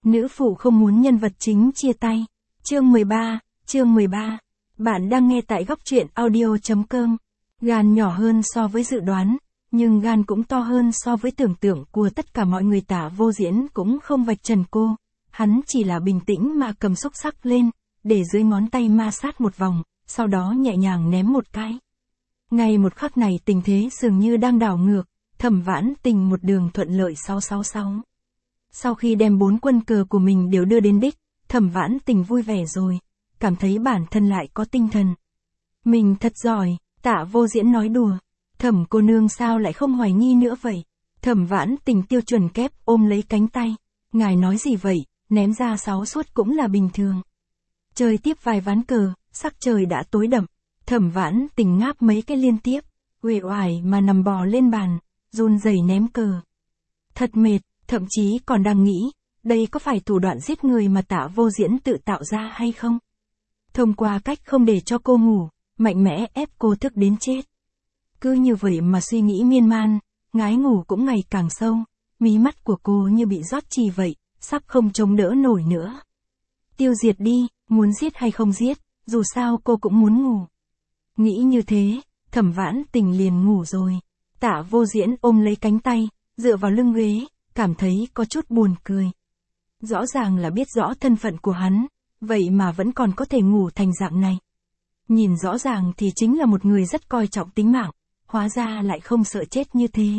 Nữ phụ không muốn nhân vật chính chia tay. Chương 13. Bạn đang nghe tại góc truyện audio.com. Gan nhỏ hơn so với dự đoán, nhưng gan cũng to hơn so với tưởng tượng của tất cả mọi người. Tả Vô Diễn cũng không vạch trần cô. Hắn chỉ là bình tĩnh mà cầm xúc xắc lên, để dưới ngón tay ma sát một vòng, sau đó nhẹ nhàng ném một cái. Ngay một khắc này tình thế dường như đang đảo ngược, Thẩm Vãn Tình một đường thuận lợi 666. Sau khi đem 4 quân cờ của mình đều đưa đến đích, Thẩm Vãn Tình vui vẻ rồi, cảm thấy bản thân lại có tinh thần. Mình thật giỏi, Tạ Vô Diễn nói đùa. Thẩm cô nương sao lại không hoài nghi nữa vậy? Thẩm Vãn Tình tiêu chuẩn kép ôm lấy cánh tay. Ngài nói gì vậy, ném ra 6 suất cũng là bình thường. Chơi tiếp vài ván cờ, sắc trời đã tối đậm. Thẩm Vãn Tình ngáp mấy cái liên tiếp, uể oải mà nằm bò lên bàn, run rẩy ném cờ. Thật mệt, thậm chí còn đang nghĩ, đây có phải thủ đoạn giết người mà Tạ Vô Diễn tự tạo ra hay không? Thông qua cách không để cho cô ngủ, mạnh mẽ ép cô thức đến chết. Cứ như vậy mà suy nghĩ miên man, ngái ngủ cũng ngày càng sâu, mí mắt của cô như bị rót chì vậy, sắp không chống đỡ nổi nữa. Tiêu diệt đi, muốn giết hay không giết, dù sao cô cũng muốn ngủ. Nghĩ như thế, Thẩm Vãn Tình liền ngủ rồi. Tạ Vô Diễn ôm lấy cánh tay, dựa vào lưng ghế, cảm thấy có chút buồn cười. Rõ ràng là biết rõ thân phận của hắn, vậy mà vẫn còn có thể ngủ thành dạng này. Nhìn rõ ràng thì chính là một người rất coi trọng tính mạng, hóa ra lại không sợ chết như thế.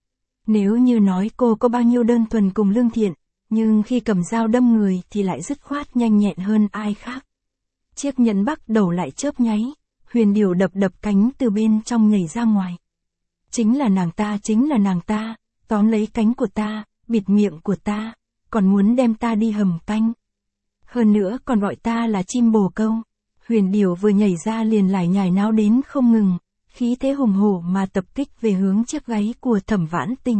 Nếu như nói cô có bao nhiêu đơn thuần cùng lương thiện, nhưng khi cầm dao đâm người thì lại dứt khoát nhanh nhẹn hơn ai khác. Chiếc nhẫn bắt đầu lại chớp nháy, Huyền Điểu đập cánh từ bên trong nhảy ra ngoài. Chính là nàng ta, tóm lấy cánh của ta, bịt miệng của ta, còn muốn đem ta đi hầm canh. Hơn nữa còn gọi ta là chim bồ câu. Huyền Điểu vừa nhảy ra liền lải nhải náo đến không ngừng, khí thế hùng hổ mà tập kích về hướng chiếc gáy của Thẩm Vãn Tình.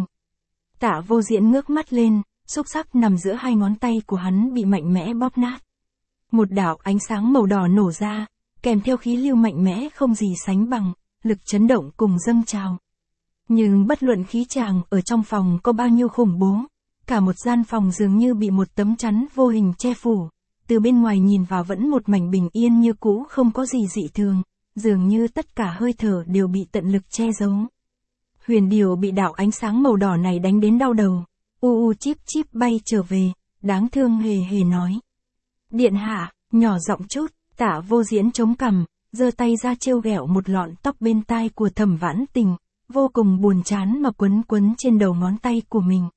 Tạ Vô Diễn ngước mắt lên, xúc xắc nằm giữa hai ngón tay của hắn bị mạnh mẽ bóp nát. Một đạo ánh sáng màu đỏ nổ ra, kèm theo khí lưu mạnh mẽ không gì sánh bằng, lực chấn động cùng dâng trào. Nhưng bất luận khí tràng ở trong phòng có bao nhiêu khủng bố, cả một gian phòng dường như bị một tấm chắn vô hình che phủ, từ bên ngoài nhìn vào vẫn một mảnh bình yên như cũ, không có gì dị thường, dường như tất cả hơi thở đều bị tận lực che giấu. Huyền Điểu bị đạo ánh sáng màu đỏ này đánh đến đau đầu, chíp chíp bay trở về, đáng thương hề hề nói. Điện hạ, nhỏ giọng chút. Tạ Vô Diễn chống cằm, giơ tay ra trêu ghẹo một lọn tóc bên tai của Thẩm Vãn Tình, vô cùng buồn chán mà quấn trên đầu ngón tay của mình.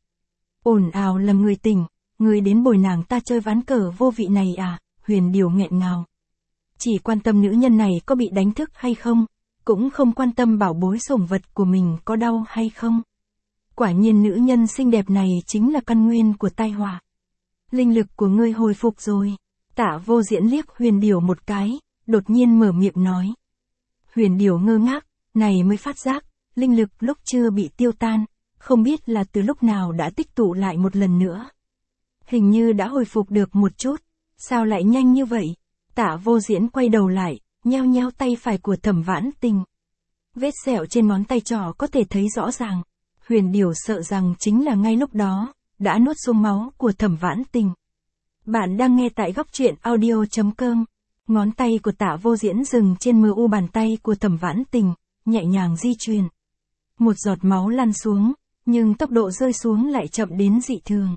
Ồn ào làm người tỉnh, người đến bồi nàng ta chơi ván cờ vô vị này à? Huyền Điểu nghẹn ngào. Chỉ quan tâm nữ nhân này có bị đánh thức hay không, cũng không quan tâm bảo bối sủng vật của mình có đau hay không. Quả nhiên nữ nhân xinh đẹp này chính là căn nguyên của tai họa. Linh lực của ngươi hồi phục rồi. Tạ Vô Diễn liếc Huyền Điểu một cái, đột nhiên mở miệng nói. Huyền Điểu ngơ ngác, này mới phát giác, linh lực lúc chưa bị tiêu tan, không biết là từ lúc nào đã tích tụ lại một lần nữa. Hình như đã hồi phục được một chút, sao lại nhanh như vậy? Tạ Vô Diễn quay đầu lại, nheo tay phải của Thẩm Vãn Tình. Vết sẹo trên ngón tay trỏ có thể thấy rõ ràng. Huyền Điểu sợ rằng chính là ngay lúc đó, đã nuốt xuống máu của Thẩm Vãn Tình. Bạn đang nghe tại góc truyện audio.com. Ngón tay của Tạ Vô Diễn dừng trên mờ u bàn tay của Thẩm Vãn Tình, nhẹ nhàng di chuyển. Một giọt máu lăn xuống, nhưng tốc độ rơi xuống lại chậm đến dị thường.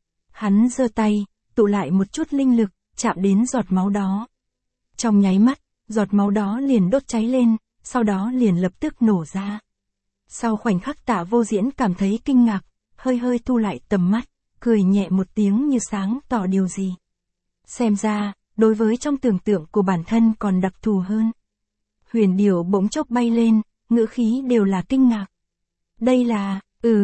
Hắn giơ tay, tụ lại một chút linh lực, chạm đến giọt máu đó. Trong nháy mắt, giọt máu đó liền đốt cháy lên, sau đó liền lập tức nổ ra. Sau khoảnh khắc Tạ Vô Diễn cảm thấy kinh ngạc, hơi thu lại tầm mắt, cười nhẹ một tiếng như sáng tỏ điều gì. Xem ra, đối với trong tưởng tượng của bản thân còn đặc thù hơn. Huyền Điểu bỗng chốc bay lên, ngữ khí đều là kinh ngạc. Đây là,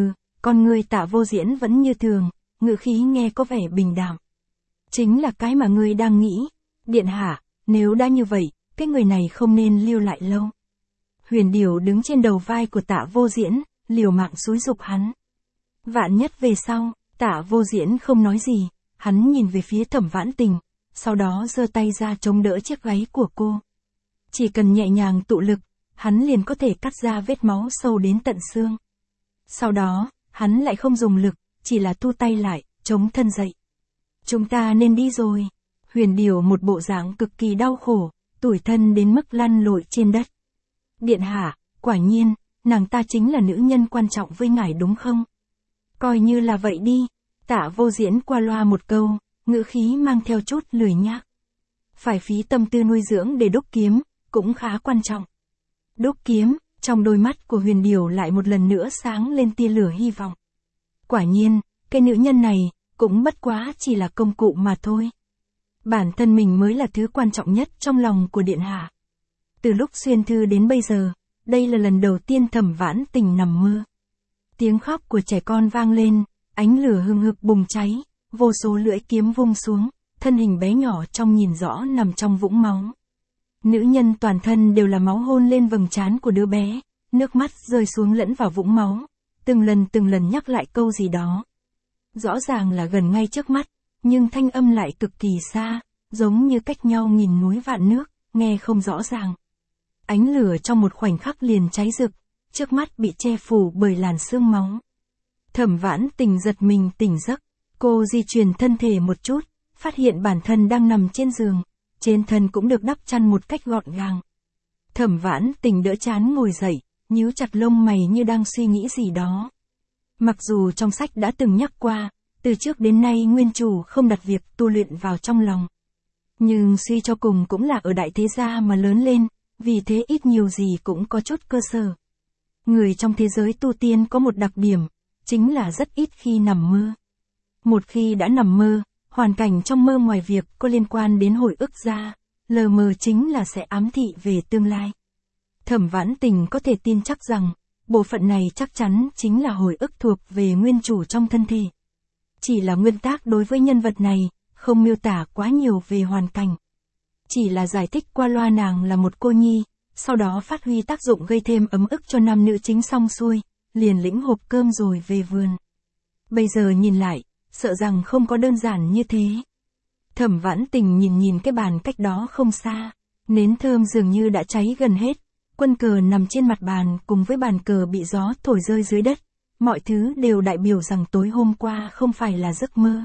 con người Tạ Vô Diễn vẫn như thường, ngữ khí nghe có vẻ bình đạm. Chính là cái mà ngươi đang nghĩ. Điện hạ, nếu đã như vậy, cái người này không nên lưu lại lâu. Huyền Điểu đứng trên đầu vai của Tạ Vô Diễn, liều mạng xúi giục hắn. Vạn nhất về sau, Tạ Vô Diễn không nói gì, hắn nhìn về phía Thẩm Vãn Tình, sau đó giơ tay ra chống đỡ chiếc gáy của cô. Chỉ cần nhẹ nhàng tụ lực, hắn liền có thể cắt ra vết máu sâu đến tận xương. Sau đó, hắn lại không dùng lực, chỉ là thu tay lại, chống thân dậy. Chúng ta nên đi rồi. Huyền Điểu một bộ dạng cực kỳ đau khổ, tủi thân đến mức lăn lội trên đất. Điện hạ, quả nhiên, nàng ta chính là nữ nhân quan trọng với ngài đúng không? Coi như là vậy đi. Tạ Vô Diễn qua loa một câu, ngữ khí mang theo chút lười nhác. Phải phí tâm tư nuôi dưỡng để đúc kiếm, cũng khá quan trọng. Đúc kiếm, trong đôi mắt của Huyền Điểu lại một lần nữa sáng lên tia lửa hy vọng. Quả nhiên, cái nữ nhân này, cũng bất quá chỉ là công cụ mà thôi. Bản thân mình mới là thứ quan trọng nhất trong lòng của điện hạ. Từ lúc xuyên thư đến bây giờ, đây là lần đầu tiên Thẩm Vãn Tình nằm mơ. Tiếng khóc của trẻ con vang lên, ánh lửa hừng hực bùng cháy, vô số lưỡi kiếm vung xuống, thân hình bé nhỏ trong nhìn rõ nằm trong vũng máu. Nữ nhân toàn thân đều là máu hôn lên vầng trán của đứa bé, nước mắt rơi xuống lẫn vào vũng máu, từng lần nhắc lại câu gì đó. Rõ ràng là gần ngay trước mắt, nhưng thanh âm lại cực kỳ xa, giống như cách nhau nghìn núi vạn nước, nghe không rõ ràng. Ánh lửa trong một khoảnh khắc liền cháy rực, trước mắt bị che phủ bởi làn sương máu. Thẩm Vãn Tình giật mình tỉnh giấc, cô di chuyển thân thể một chút, phát hiện bản thân đang nằm trên giường, trên thân cũng được đắp chăn một cách gọn gàng. Thẩm Vãn Tình đỡ chán ngồi dậy, nhíu chặt lông mày như đang suy nghĩ gì đó. Mặc dù trong sách đã từng nhắc qua, từ trước đến nay nguyên chủ không đặt việc tu luyện vào trong lòng. Nhưng suy cho cùng cũng là ở đại thế gia mà lớn lên, vì thế ít nhiều gì cũng có chút cơ sở. Người trong thế giới tu tiên có một đặc điểm, chính là rất ít khi nằm mơ. Một khi đã nằm mơ, hoàn cảnh trong mơ ngoài việc có liên quan đến hồi ức ra, lờ mờ chính là sẽ ám thị về tương lai. Thẩm Vãn Tình có thể tin chắc rằng, bộ phận này chắc chắn chính là hồi ức thuộc về nguyên chủ trong thân thể. Chỉ là nguyên tác đối với nhân vật này, không miêu tả quá nhiều về hoàn cảnh. Chỉ là giải thích qua loa nàng là một cô nhi, sau đó phát huy tác dụng gây thêm ấm ức cho nam nữ chính xong xuôi, liền lĩnh hộp cơm rồi về vườn. Bây giờ nhìn lại, sợ rằng không có đơn giản như thế. Thẩm Vãn Tình nhìn cái bàn cách đó không xa, nến thơm dường như đã cháy gần hết, quân cờ nằm trên mặt bàn cùng với bàn cờ bị gió thổi rơi dưới đất, mọi thứ đều đại biểu rằng tối hôm qua không phải là giấc mơ.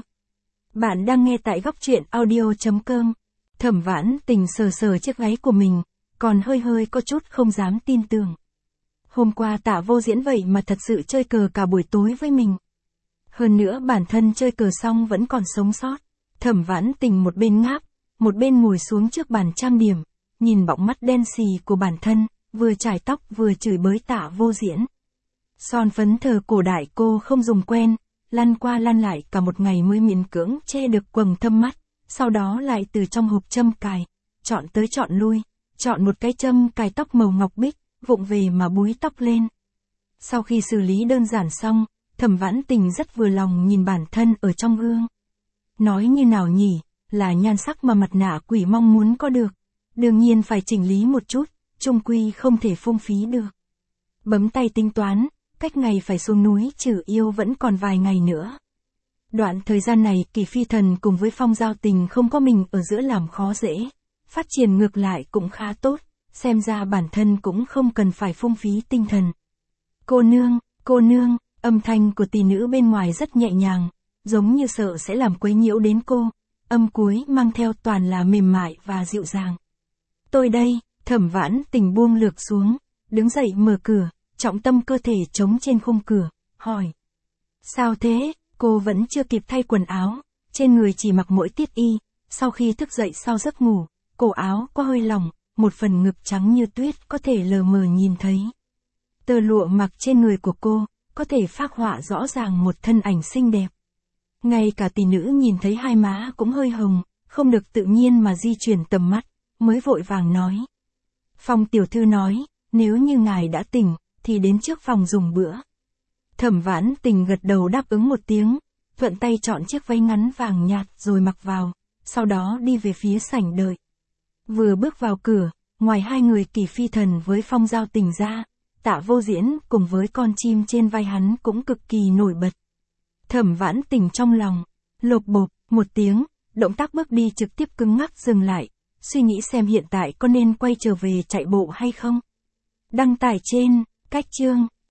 Bạn đang nghe tại góc truyện audio.com. Thẩm Vãn Tình sờ chiếc gáy của mình, còn hơi có chút không dám tin tưởng. Hôm qua Tạ Vô Diễn vậy mà thật sự chơi cờ cả buổi tối với mình. Hơn nữa bản thân chơi cờ xong vẫn còn sống sót. Thẩm Vãn Tình một bên ngáp, một bên ngồi xuống trước bàn trang điểm, nhìn bọng mắt đen xì của bản thân, vừa chải tóc vừa chửi bới Tạ Vô Diễn. Son phấn thờ cổ đại cô không dùng quen, lăn qua lăn lại cả một ngày mới miễn cưỡng che được quầng thâm mắt, sau đó lại từ trong hộp châm cài, chọn tới chọn lui, chọn một cái châm cài tóc màu ngọc bích, vụng về mà búi tóc lên. Sau khi xử lý đơn giản xong, Thẩm Vãn Tình rất vừa lòng nhìn bản thân ở trong gương. Nói như nào nhỉ, là nhan sắc mà mặt nạ quỷ mong muốn có được. Đương nhiên phải chỉnh lý một chút, chung quy không thể phung phí được. Bấm tay tính toán, cách ngày phải xuống núi trừ yêu vẫn còn vài ngày nữa. Đoạn thời gian này Kỳ Phi Thần cùng với Phong Giao Tình không có mình ở giữa làm khó dễ. Phát triển ngược lại cũng khá tốt, xem ra bản thân cũng không cần phải phung phí tinh thần. Cô nương, âm thanh của tỷ nữ bên ngoài rất nhẹ nhàng, giống như sợ sẽ làm quấy nhiễu đến cô, âm cuối mang theo toàn là mềm mại và dịu dàng. Tôi đây, Thẩm Vãn Tình buông lược xuống, đứng dậy mở cửa, trọng tâm cơ thể chống trên khung cửa, hỏi. Sao thế, cô vẫn chưa kịp thay quần áo, trên người chỉ mặc mỗi tiết y, sau khi thức dậy sau giấc ngủ, cổ áo có hơi lỏng, một phần ngực trắng như tuyết có thể lờ mờ nhìn thấy. Tơ lụa mặc trên người của cô, có thể phác họa rõ ràng một thân ảnh xinh đẹp. Ngay cả tỷ nữ nhìn thấy hai má cũng hơi hồng, không được tự nhiên mà di chuyển tầm mắt, mới vội vàng nói. Phong tiểu thư nói, nếu như ngài đã tỉnh, thì đến trước phòng dùng bữa. Thẩm Vãn Tình gật đầu đáp ứng một tiếng, thuận tay chọn chiếc váy ngắn vàng nhạt rồi mặc vào, sau đó đi về phía sảnh đợi. Vừa bước vào cửa, ngoài hai người Kỳ Phi Thần với Phong Giao Tình ra, Tạ Vô Diễn cùng với con chim trên vai hắn cũng cực kỳ nổi bật. Thẩm Vãn Tình trong lòng, lộp bộp, một tiếng, động tác bước đi trực tiếp cứng ngắc dừng lại, suy nghĩ xem hiện tại có nên quay trở về chạy bộ hay không. Đăng tải trên, cách chương.